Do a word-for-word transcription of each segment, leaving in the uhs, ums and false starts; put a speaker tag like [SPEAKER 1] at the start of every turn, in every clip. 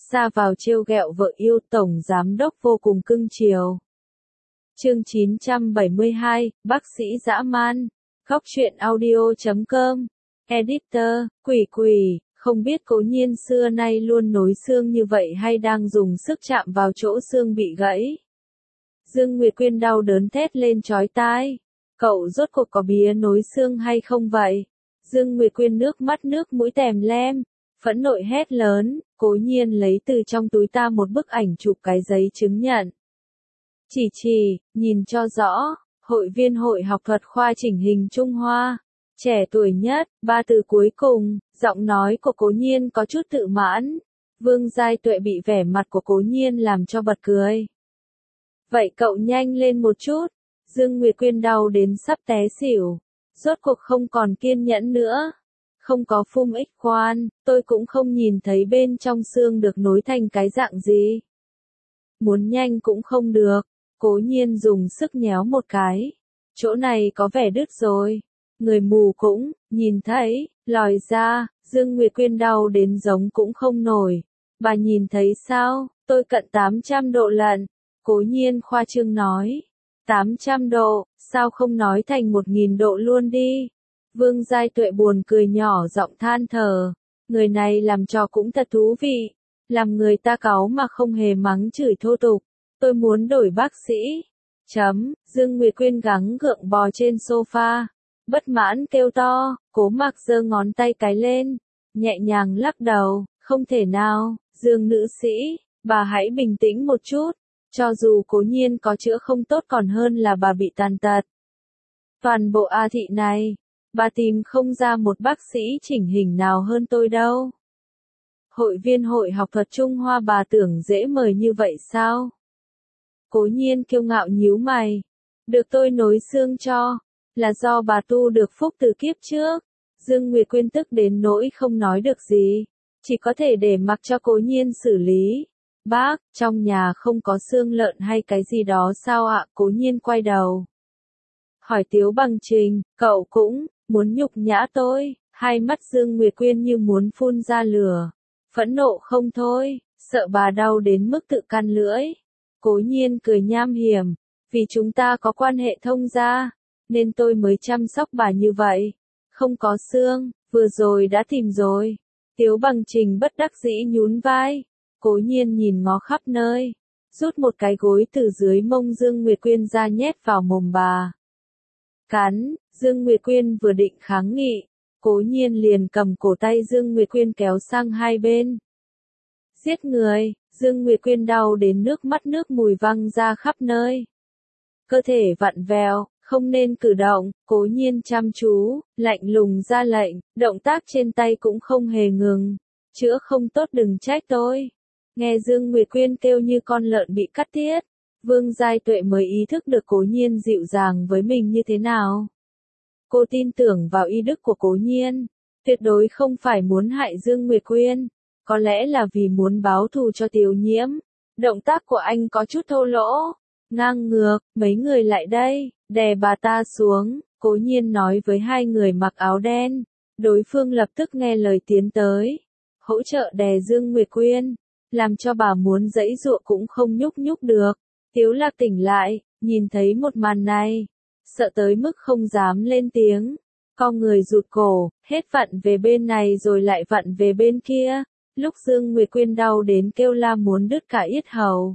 [SPEAKER 1] ra vào trêu ghẹo vợ yêu, tổng giám đốc vô cùng cưng chiều. Chương chín trăm bảy mươi hai, bác sĩ dã man. Góc truyện audio chấm com. Editor, quỷ quỷ, không biết Cố Nhiên xưa nay luôn nối xương như vậy hay đang dùng sức chạm vào chỗ xương bị gãy. Dương Nguyệt Quyên đau đớn thét lên chói tai. Cậu rốt cuộc có bía nối xương hay không vậy? Dương Nguyệt Quyên nước mắt nước mũi tèm lem, phẫn nộ hét lớn. Cố Nhiên lấy từ trong túi ta một bức ảnh chụp cái giấy chứng nhận. Chỉ chỉ, nhìn cho rõ, hội viên hội học thuật khoa chỉnh hình Trung Hoa. Trẻ tuổi nhất, ba từ cuối cùng, giọng nói của Cố Nhiên có chút tự mãn. Vương Giai Tuệ bị vẻ mặt của Cố Nhiên làm cho bật cười. Vậy cậu nhanh lên một chút. Dương Nguyệt Quyên đau đến sắp té xỉu. Rốt cuộc không còn kiên nhẫn nữa. Không có phum X quang, tôi cũng không nhìn thấy bên trong xương được nối thành cái dạng gì. Muốn nhanh cũng không được. Cố Nhiên dùng sức nhéo một cái. Chỗ này có vẻ đứt rồi. Người mù cũng, nhìn thấy, lòi ra, Dương Nguyệt Quyên đau đến giống cũng không nổi. Bà nhìn thấy sao, tôi cận tám trăm độ lận. Cố Nhiên khoa trương nói. tám trăm độ, sao không nói thành một nghìn độ luôn đi. Vương Giai Tuệ buồn cười nhỏ giọng than thở. Người này làm trò cũng thật thú vị. Làm người ta cáu mà không hề mắng chửi thô tục. Tôi muốn đổi bác sĩ. Chấm, Dương Nguyệt Quyên gắng gượng bò trên sofa. Bất mãn kêu to, Cố Mặc giơ ngón tay cái lên. Nhẹ nhàng lắc đầu, không thể nào, Dương nữ sĩ, bà hãy bình tĩnh một chút. Cho dù Cố Nhiên có chữa không tốt còn hơn là bà bị tàn tật. Toàn bộ A thị này, bà tìm không ra một bác sĩ chỉnh hình nào hơn tôi đâu. Hội viên hội học thuật Trung Hoa bà tưởng dễ mời như vậy sao? Cố Nhiên kiêu ngạo nhíu mày. Được tôi nối xương cho, là do bà tu được phúc từ kiếp trước. Dương Nguyệt Quyên tức đến nỗi không nói được gì. Chỉ có thể để mặc cho Cố Nhiên xử lý. Bác, trong nhà không có xương lợn hay cái gì đó sao ạ? Cố Nhiên quay đầu. Hỏi Tiếu Bằng Trình, cậu cũng, muốn nhục nhã tôi. Hai mắt Dương Nguyệt Quyên như muốn phun ra lửa. Phẫn nộ không thôi, sợ bà đau đến mức tự căn lưỡi. Cố Nhiên cười nham hiểm, vì chúng ta có quan hệ thông gia, nên tôi mới chăm sóc bà như vậy. Không có xương, vừa rồi đã tìm rồi. Tiếu Bằng Trình bất đắc dĩ nhún vai. Cố Nhiên nhìn ngó khắp nơi, rút một cái gối từ dưới mông Dương Nguyệt Quyên ra nhét vào mồm bà. Cắn, Dương Nguyệt Quyên vừa định kháng nghị, Cố Nhiên liền cầm cổ tay Dương Nguyệt Quyên kéo sang hai bên. Giết người, Dương Nguyệt Quyên đau đến nước mắt nước mùi văng ra khắp nơi. Cơ thể vặn vẹo, không nên cử động, Cố Nhiên chăm chú, lạnh lùng ra lệnh, động tác trên tay cũng không hề ngừng. Chữa không tốt đừng trách tôi. Nghe Dương Nguyệt Quyên kêu như con lợn bị cắt tiết. Vương Giai Tuệ mới ý thức được Cố Nhiên dịu dàng với mình như thế nào. Cô tin tưởng vào y đức của Cố Nhiên. Tuyệt đối không phải muốn hại Dương Nguyệt Quyên. Có lẽ là vì muốn báo thù cho Tiểu Nhiễm. Động tác của anh có chút thô lỗ. Ngang ngược, mấy người lại đây, đè bà ta xuống. Cố Nhiên nói với hai người mặc áo đen. Đối phương lập tức nghe lời tiến tới. Hỗ trợ đè Dương Nguyệt Quyên. Làm cho bà muốn giãy giụa cũng không nhúc nhúc được. Tiếu Lạc tỉnh lại, nhìn thấy một màn này. Sợ tới mức không dám lên tiếng. Con người rụt cổ, hết vặn về bên này rồi lại vặn về bên kia. Lúc Dương Nguyệt Quyên đau đến kêu la muốn đứt cả yết hầu.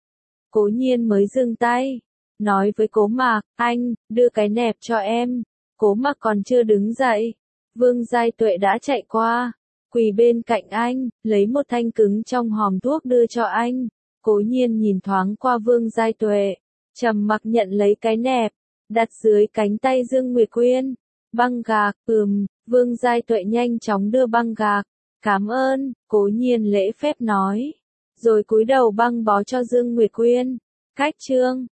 [SPEAKER 1] Cố Nhiên mới dừng tay. Nói với Cố Mạc, anh, đưa cái nẹp cho em. Cố Mạc còn chưa đứng dậy. Vương Giai Tuệ đã chạy qua. Quỳ bên cạnh anh, lấy một thanh cứng trong hòm thuốc đưa cho anh. Cố Nhiên nhìn thoáng qua Vương Giai Tuệ. Trầm mặc nhận lấy cái nẹp. Đặt dưới cánh tay Dương Nguyệt Quyên. Băng gạc, ừm, Vương Giai Tuệ nhanh chóng đưa băng gạc. Cảm ơn, Cố Nhiên lễ phép nói. Rồi cúi đầu băng bó cho Dương Nguyệt Quyên. Cách chương.